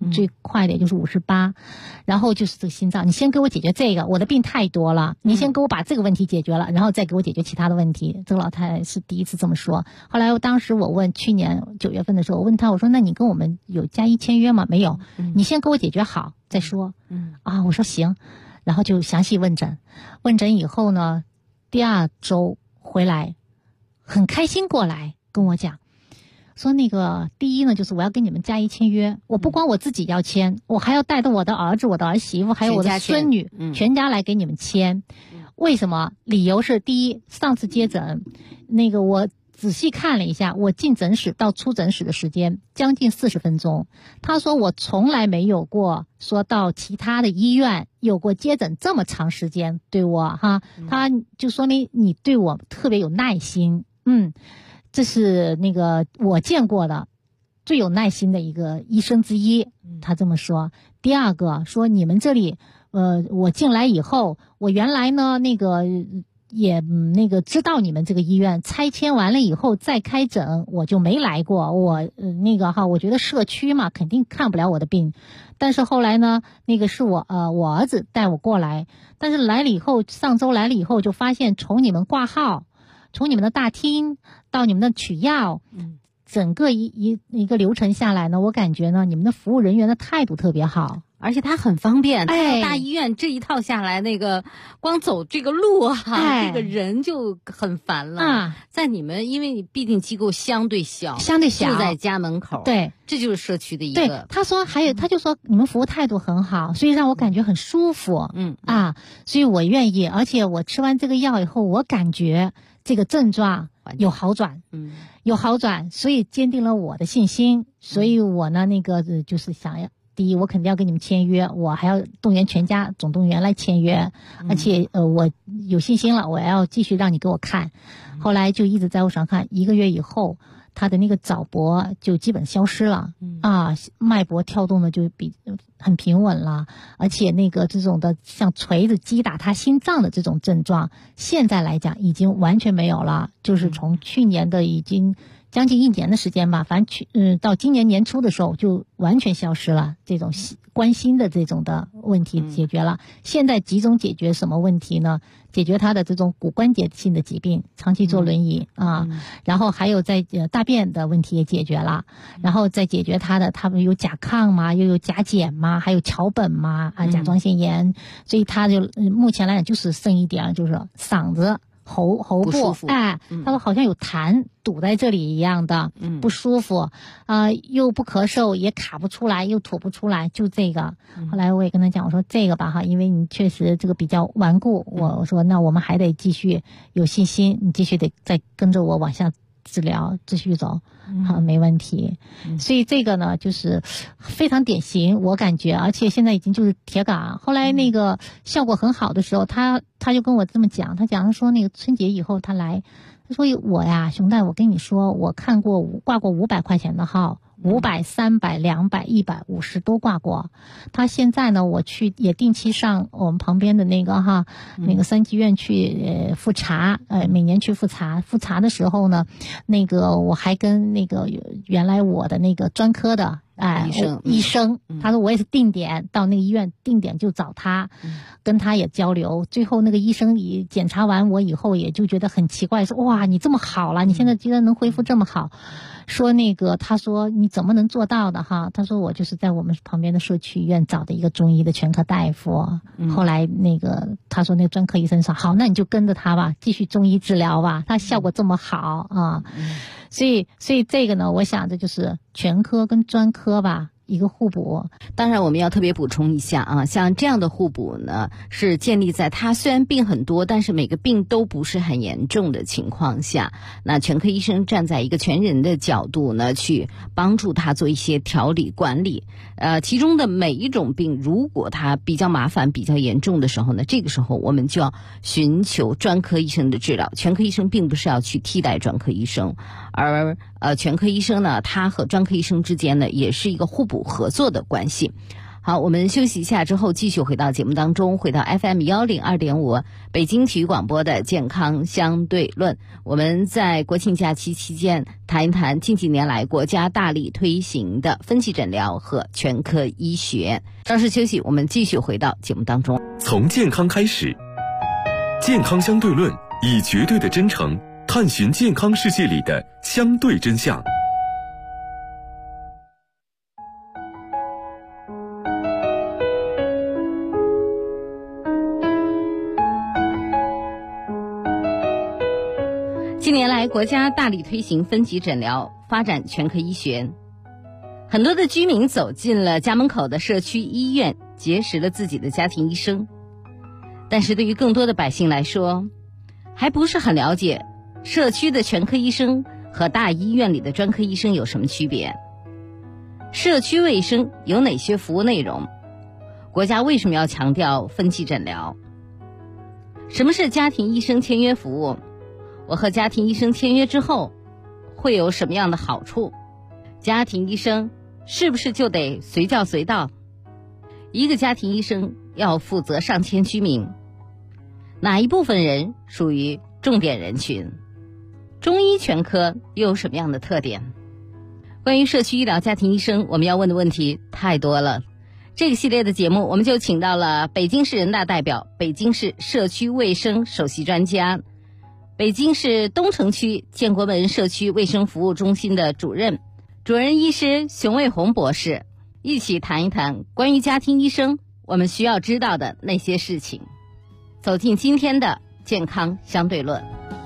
最快的也就是58，然后就是这个心脏，你先给我解决这个，我的病太多了，你先给我把这个问题解决了，然后再给我解决其他的问题。这个老太太是第一次这么说。后来当时我问，去年9月份的时候，我问她，我说那你跟我们有加一签约吗？没有，你先给我解决好再说。我说行，然后就详细问诊，问诊以后呢，第2周回来很开心过来跟我讲。说那个第一呢，就是我要跟你们加一签约，我不光我自己要签，我还要带着我的儿子、我的儿媳妇，还有我的孙女，全家来给你们签。为什么？理由是第一，上次接诊，那个我仔细看了一下，我进诊室到出诊室的时间将近40分钟。他说我从来没有过说到其他的医院有过接诊这么长时间，对我哈，他就说明你对我特别有耐心，这是那个我见过的最有耐心的一个医生之一，他这么说。第二个说你们这里，我进来以后，我原来呢那个也那个知道你们这个医院拆迁完了以后再开诊，我就没来过。我我觉得社区嘛肯定看不了我的病，但是后来呢，那个是我儿子带我过来，但是来了以后，上周来了以后就发现从你们挂号。从你们的大厅到你们的取药，整个一个流程下来呢，我感觉呢，你们的服务人员的态度特别好， 而且它很方便。大医院这一套下来，那个光走这个路这个人就很烦了。在你们，因为你毕竟机构相对小，就在家门口，对，这就是社区的一个。对，他说还有，他就说你们服务态度很好，所以让我感觉很舒服。所以我愿意，而且我吃完这个药以后，我感觉这个症状有好转，有好转，所以坚定了我的信心。所以我呢，就是想要，第一，我肯定要跟你们签约，我还要动员全家总动员来签约，而且我有信心了，我要继续让你给我看。后来就一直在我手上看，1个月以后，他的那个早搏就基本消失了，脉搏跳动的就很平稳了，而且那个这种的像锤子击打他心脏的这种症状，现在来讲已经完全没有了，就是从去年的已经将近1年的时间吧，反正到今年年初的时候就完全消失了，这种关心的这种的问题解决了。现在集中解决什么问题呢？解决他的这种骨关节性的疾病，长期坐轮椅然后还有在大便的问题也解决了，然后再解决他们有甲亢嘛，又有甲减嘛，还有桥本嘛甲状腺炎，所以他就目前来讲就是剩一点，就是嗓子喉部他说好像有痰堵在这里一样的，不舒服又不咳嗽，也卡不出来，又吐不出来，就这个。后来我也跟他讲，我说这个吧因为你确实这个比较顽固，我说那我们还得继续有信心，你继续得再跟着我往下治疗，继续走没问题。所以这个呢就是非常典型，我感觉，而且现在已经就是铁杆。后来那个效果很好的时候，他就跟我这么讲，他说那个春节以后他来，他说我呀熊大，我跟你说，我看过挂过500块钱的号，500、300、200、150都挂过。他现在呢，我去也定期上我们旁边的那个那个3级院去复查，每年去复查的时候呢，那个我还跟那个原来我的那个专科的医生，他说我也是定点到那个医院定点就找他，跟他也交流。最后那个医生也检查完我以后，也就觉得很奇怪，说哇你这么好了，你现在居然能恢复这么好。说那个他说你怎么能做到的他说我就是在我们旁边的社区医院找的一个中医的全科大夫，后来那个他说那个专科医生说好，那你就跟着他吧，继续中医治疗吧，他效果这么好所以这个呢，我想这就是全科跟专科吧一个互补。当然我们要特别补充一下像这样的互补呢，是建立在他虽然病很多，但是每个病都不是很严重的情况下，那全科医生站在一个全人的角度呢，去帮助他做一些调理管理。其中的每一种病，如果他比较麻烦、比较严重的时候呢，这个时候我们就要寻求专科医生的治疗。全科医生并不是要去替代专科医生，而全科医生呢，他和专科医生之间呢，也是一个互补合作的关系。 好，我们休息一下之后继续回到节目当中，回到 FM 102.5北京体育广播的健康相对论。我们在国庆假期期间谈一谈近几年来国家大力推行的分级诊疗和全科医学。稍事休息，我们继续回到节目当中。 从健康开始，健康相对论以绝对的真诚探寻健康世界里的相对真相。 近年来，国家大力推行分级诊疗，发展全科医学。很多的居民走进了家门口的社区医院，结识了自己的家庭医生。但是对于更多的百姓来说，还不是很了解社区的全科医生和大医院里的专科医生有什么区别。社区卫生有哪些服务内容？国家为什么要强调分级诊疗？什么是家庭医生签约服务？我和家庭医生签约之后会有什么样的好处？家庭医生是不是就得随叫随到？一个家庭医生要负责上千居民，哪一部分人属于重点人群？中医全科又有什么样的特点？关于社区医疗家庭医生，我们要问的问题太多了。这个系列的节目，我们就请到了北京市人大代表、北京市社区卫生首席专家、北京市东城区建国门社区卫生服务中心的主任医师熊卫红博士，一起谈一谈关于家庭医生我们需要知道的那些事情。走进今天的健康相对论。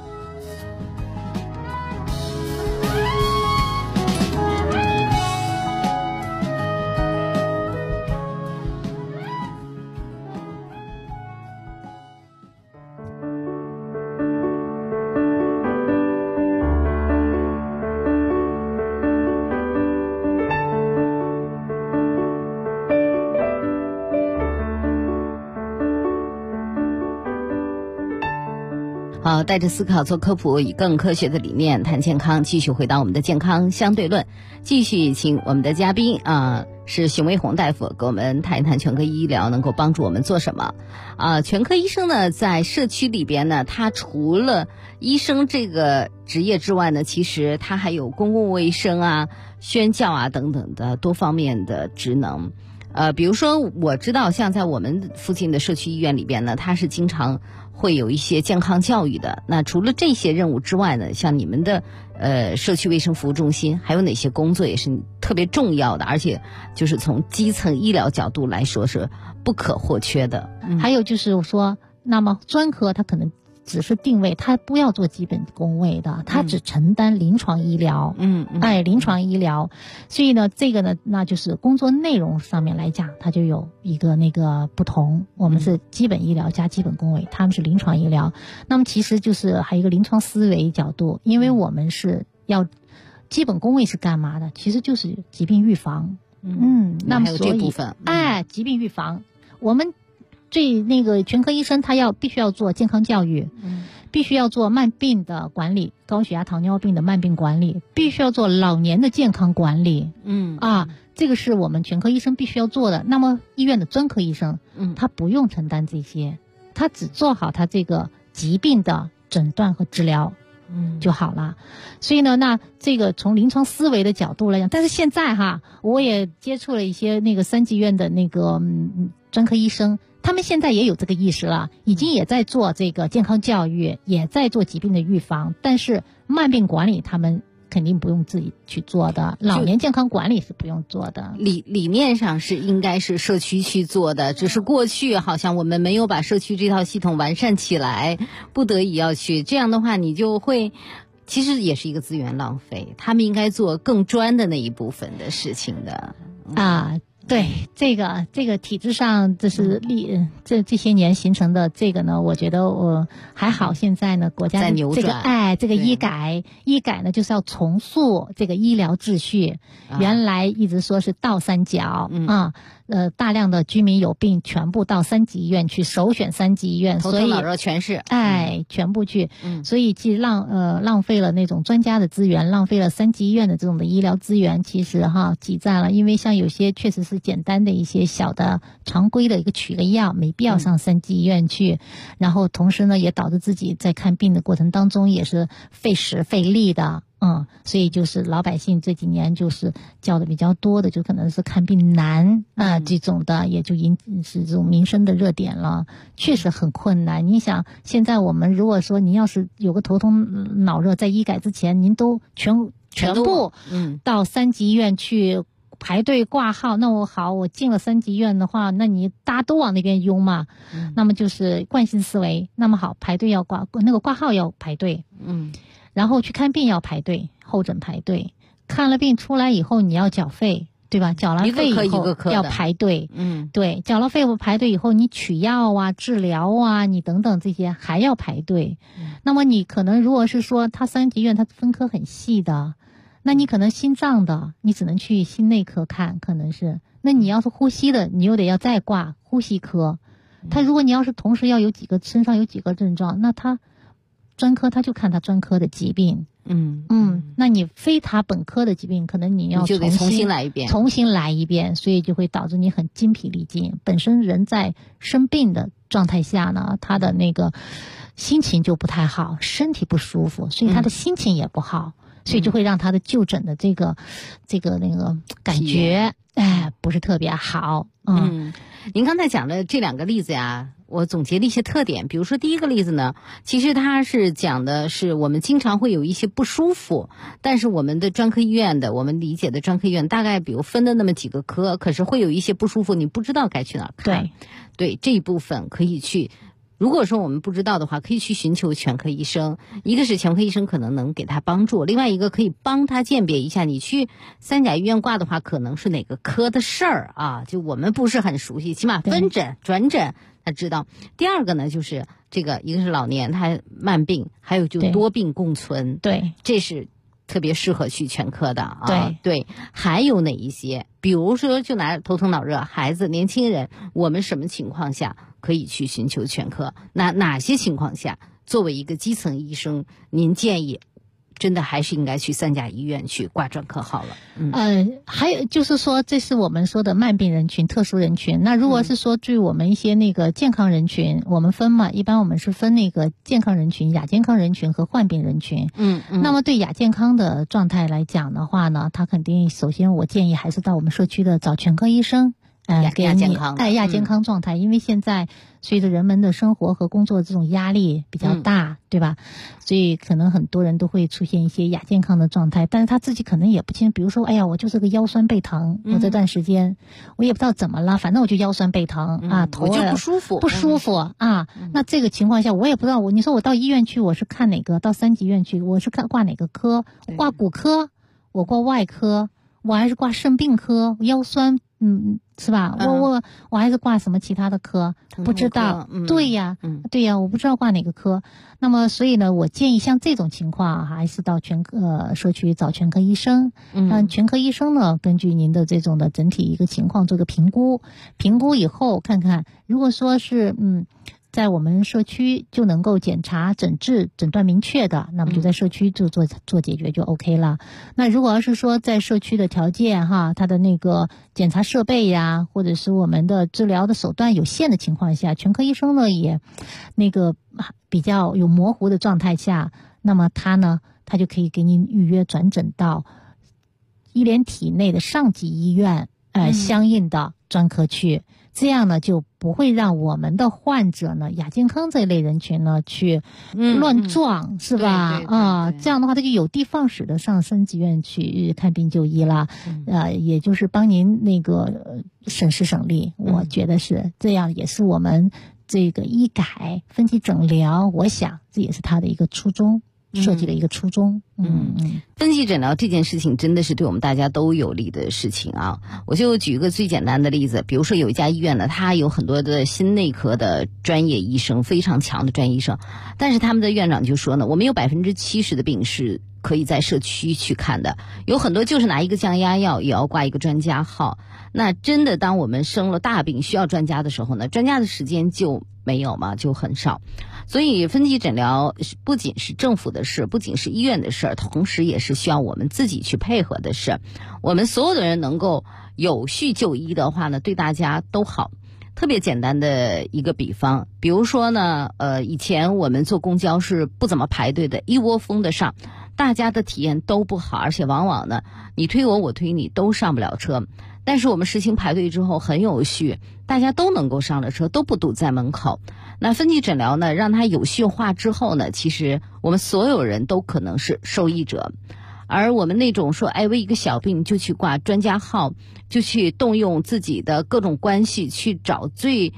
好，带着思考做科普，以更科学的理念谈健康，继续回到我们的健康相对论，继续请我们的嘉宾是熊卫红大夫给我们谈一谈全科医疗能够帮助我们做什么。全科医生呢，在社区里边呢，他除了医生这个职业之外呢，其实他还有公共卫生宣教等等的多方面的职能。比如说我知道像在我们附近的社区医院里边呢，他是经常会有一些健康教育的。那除了这些任务之外呢，像你们的社区卫生服务中心还有哪些工作也是特别重要的，而且就是从基层医疗角度来说是不可或缺的。 还有就是说，那么专科它可能只是定位，它不要做基本工位的，它只承担临床医疗。临床医疗。所以呢，这个呢，那就是工作内容上面来讲，它就有一个那个不同。我们是基本医疗加基本工位，他们是临床医疗。那么其实就是还有一个临床思维角度，因为我们是要基本工位是干嘛的？其实就是疾病预防。那么所以疾病预防，我们那个全科医生他必须要做健康教育，必须要做慢病的管理，高血压糖尿病的慢病管理，必须要做老年的健康管理。这个是我们全科医生必须要做的。那么医院的专科医生他不用承担这些，他只做好他这个疾病的诊断和治疗就好了。所以呢，那这个从临床思维的角度来讲，但是现在我也接触了一些那个3级院的那个专科医生，他们现在也有这个意识了，已经也在做这个健康教育，也在做疾病的预防，但是慢病管理他们肯定不用自己去做的，老年健康管理是不用做的。 理念上是应该是社区去做的，只是过去好像我们没有把社区这套系统完善起来，不得已要去。这样的话你就会其实也是一个资源浪费，他们应该做更专的那一部分的事情的。 对，这个体制上这是这些年形成的这个呢，我觉得我还好。现在呢，国家在扭转这个医改呢，就是要重塑这个医疗秩序。原来一直说是倒三角大量的居民有病全部到3级医院去，首选3级医院，所以老弱全是全部去。所以既浪费了那种专家的资源，浪费了3级医院的这种的医疗资源，其实挤占了。因为像有些确实是是简单的一些小的常规的一个取个药，没必要上3级医院去。然后同时呢，也导致自己在看病的过程当中也是费时费力的。所以就是老百姓这几年就是叫的比较多的，就可能是看病难这种的，也就引是这种民生的热点了，确实很困难。你想，现在我们如果说您要是有个头痛脑热，在医改之前，您都全部到3级医院去排队挂号，那我进了3级医院的话，那你大家都往那边拥嘛，那么就是惯性思维。那么好，排队要挂号要排队，然后去看病要排队，候诊排队，看了病出来以后你要缴费，对吧？缴了费以后要排队，对，缴了费排队以后，你取药啊、治疗啊，你等等这些还要排队。那么你可能如果是说他3级医院他分科很细的，那你可能心脏的你只能去心内科看，可能是。那你要是呼吸的，你又得要再挂呼吸科。他如果你要是同时要身上有几个症状，那他专科他就看他专科的疾病，那你非他本科的疾病，可能你要就得重新来一遍， 所以就会导致你很精疲力尽。本身人在生病的状态下呢，他的那个心情就不太好，身体不舒服，所以他的心情也不好，所以就会让他的就诊的这个那个感觉，不是特别好。 您刚才讲的这2个例子呀，我总结了一些特点。比如说第一个例子呢，其实它是讲的是我们经常会有一些不舒服，但是我们的专科医院的，我们理解的专科医院大概比如分的那么几个科，可是会有一些不舒服，你不知道该去哪儿看。对，这一部分可以去。如果说我们不知道的话，可以去寻求全科医生。一个是全科医生可能能给他帮助，另外一个可以帮他鉴别一下，你去3甲医院挂的话，可能是哪个科的事儿啊？就我们不是很熟悉，起码分诊、转诊他知道。第二个呢，就是这个一个是老年他慢病，还有就多病共存， 对， 这是特别适合去全科的啊。对，还有哪一些？比如说就拿头疼脑热，孩子、年轻人，我们什么情况下可以去寻求全科？那哪些情况下，作为一个基层医生，您建议真的还是应该去3甲医院去挂专科号了？ 还有就是说，这是我们说的慢病人群、特殊人群。那如果是说对我们一些那个健康人群，我们分嘛，一般我们是分那个健康人群、亚健康人群和患病人群。那么对亚健康的状态来讲的话呢，他肯定首先我建议还是到我们社区的找全科医生。亚健康状态，因为现在随着人们的生活和工作这种压力比较大，对吧？所以可能很多人都会出现一些亚健康的状态，但是他自己可能也不清，比如说，哎呀，我就是个腰酸背疼，我这段时间我也不知道怎么了，反正我就腰酸背疼头我就不舒服啊。那这个情况下，我也不知道你说我到医院去，我是看哪个？到3级医院去，我是挂哪个科？挂骨科，我挂外科，我还是挂肾病科？腰酸，是吧？我还是挂什么其他的科？不知道。对呀，我不知道挂哪个科。那么所以呢，我建议像这种情况还是到社区找全科医生，让全科医生呢根据您的这种的整体一个情况做个评估，评估以后看看，如果说是在我们社区就能够检查诊治诊断明确的，那么就在社区就做解决就 OK 了。那如果要是说在社区的条件它的那个检查设备呀，或者是我们的治疗的手段有限的情况下，全科医生呢也那个比较有模糊的状态下，那么他就可以给您预约转诊到医联体内的上级医院相应的专科去。这样呢就不会让我们的患者呢亚健康这一类人群呢去乱撞，是吧？这样的话他就有的放矢的上3级院去看病就医了，也就是帮您那个省时省力，我觉得是这样，也是我们这个医改分级诊疗，我想这也是他的一个初衷。设计的一个初衷。 分级诊疗这件事情真的是对我们大家都有利的事情啊！我就举一个最简单的例子，比如说有一家医院呢，它有很多的心内科的专业医生，非常强的专业医生，但是他们的院长就说呢，我们有70%的病是可以在社区去看的，有很多就是拿一个降压药也要挂一个专家号。那真的当我们生了大病需要专家的时候呢，专家的时间就没有嘛，就很少。所以分级诊疗不仅是政府的事，不仅是医院的事，同时也是需要我们自己去配合的事。我们所有的人能够有序就医的话呢，对大家都好。特别简单的一个比方，比如说呢，以前我们坐公交是不怎么排队的，一窝蜂的上，大家的体验都不好，而且往往呢，你推我，我推你，都上不了车。但是我们实行排队之后很有序，大家都能够上了车，都不堵在门口。那分级诊疗呢，让它有序化之后呢，其实我们所有人都可能是受益者。而我们那种说，为一个小病就去挂专家号，就去动用自己的各种关系去找最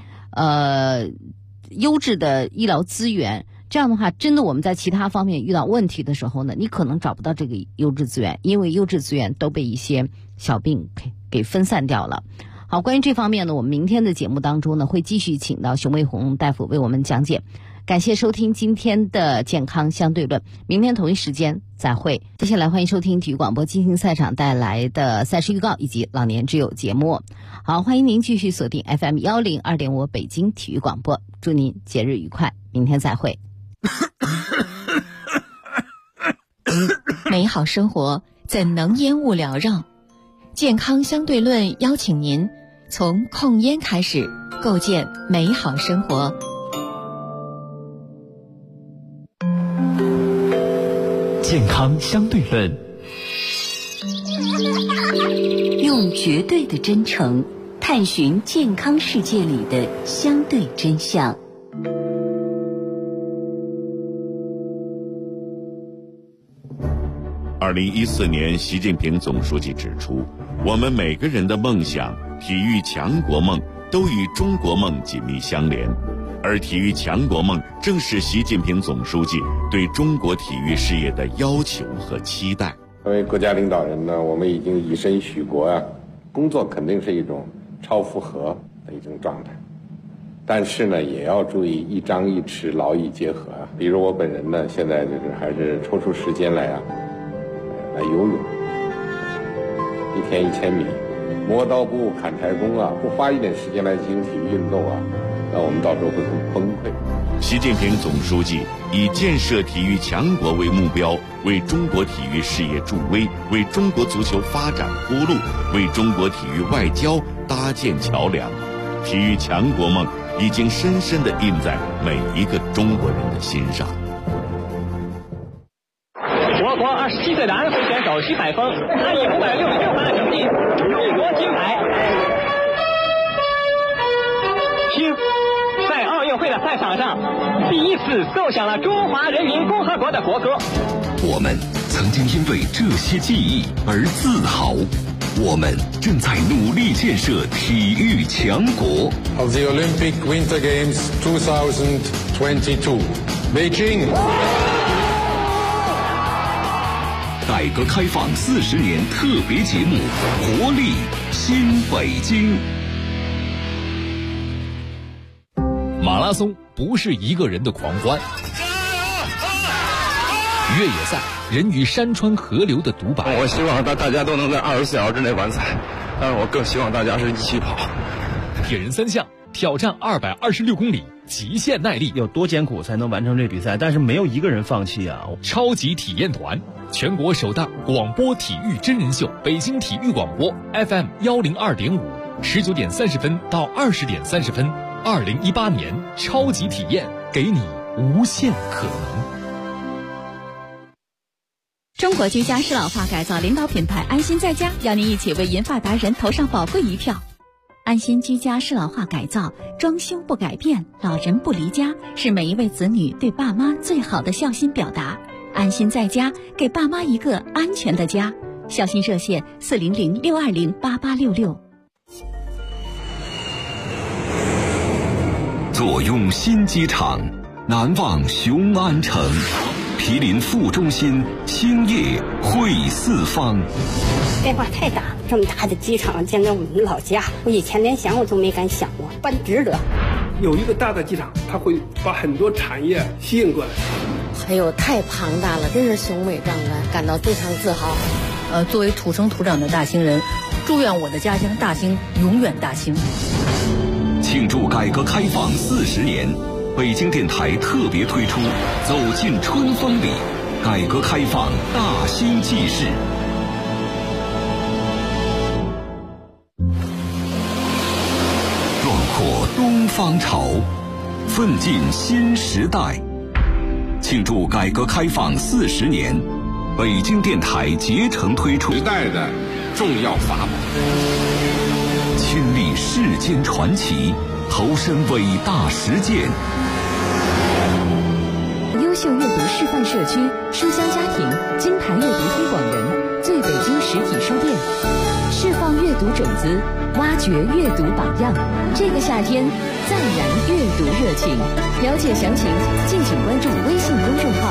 优质的医疗资源，这样的话，真的我们在其他方面遇到问题的时候呢，你可能找不到这个优质资源，因为优质资源都被一些小病给分散掉了。好，关于这方面呢，我们明天的节目当中呢，会继续请到熊卫红大夫为我们讲解。感谢收听今天的健康相对论，明天同一时间再会。接下来欢迎收听体育广播金星赛场带来的赛事预告以及老年之友节目。好，欢迎您继续锁定 FM 102.5北京体育广播，祝您节日愉快，明天再会。 美好生活怎能烟雾缭绕？健康相对论邀请您从控烟开始，构建美好生活。 健康相对论， 用绝对的真诚探寻健康世界里的相对真相。 2014年，习近平总书记指出，我们每个人的梦想、体育强国梦都与中国梦紧密相连。而体育强国梦正是习近平总书记对中国体育事业的要求和期待。 作为国家领导人呢，我们已经以身许国啊，工作肯定是一种超负荷的一种状态，但是呢，也要注意一张一弛，劳逸结合啊。比如我本人呢，现在就是还是抽出时间来游泳，1天1000米，磨刀不误砍柴工啊，不花一点时间来进行体育运动啊，那我们到时候会很崩溃。 习近平总书记以建设体育强国为目标，为中国体育事业助威，为中国足球发展铺路，为中国体育外交搭建桥梁。体育强国梦已经深深地印在每一个中国人的心上。 我国27岁的安徽选手徐海峰，他以566分的成绩勇夺金牌。听，在奥运会的赛场上，第一次奏响了中华人民共和国的国歌。 我们曾经因为这些记忆而自豪，我们正在努力建设体育强国。 Of the Olympic Winter Games 2022, Beijing。 改革开放40年特别节目，活力新北京。 马拉松不是一个人的狂欢，越野赛人与山川河流的独白。 我希望大家都能在24小时之内完赛，但是我更希望大家是一起跑。 铁人3项挑战226公里，极限耐力， 有多艰苦才能完成这比赛？但是没有一个人放弃啊！ 超级体验团，全国首档广播体育真人秀，北京体育广播 FM 102.5，19点30分到20点30分，2018年超级体验，给你无限可能。 中国居家适老化改造领导品牌安心在家，邀您一起为银发达人投上宝贵一票。安心居家适老化改造，装修不改变，老人不离家，是每一位子女对爸妈最好的孝心表达。安心在家，给爸妈一个安全的家。孝心热线400-620-8866。 坐拥新机场，难忘雄安城。毗邻副中心，兴业汇四方。 变化太大，这么大的机场建在我们老家，我以前连想我都没敢想过，办值得。 有一个大的机场，它会把很多产业吸引过来。 哎呦，太庞大了，真是雄伟壮观，感到非常自豪。 作为土生土长的大兴人，祝愿我的家乡大兴永远大兴。 庆祝改革开放40年，北京电台特别推出《走进春风里》，改革开放大兴纪事。壮阔东方潮，奋进新时代。庆祝改革开放40年，北京电台竭诚推出时代的重要法宝， 亲历世间传奇，投身伟大实践。 优秀阅读示范社区，书香家庭，金牌阅读推广人，最北京实体书店，释放阅读种子，挖掘阅读榜样。这个夏天，再燃阅读热情。了解详情，敬请关注微信公众号